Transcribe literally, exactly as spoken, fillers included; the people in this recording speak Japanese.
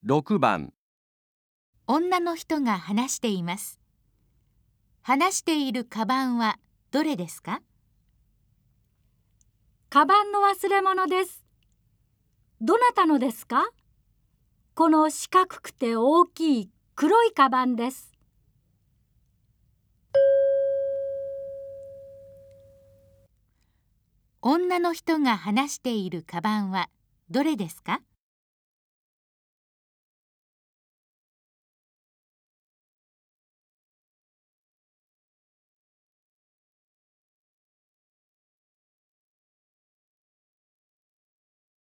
ろくばん、 女の人が話しています。話しているカバンはどれですか？ カバンの忘れ物です。どなたのですか？この四角くて大きい黒いカバンです。 女の人が話しているカバンはどれですか？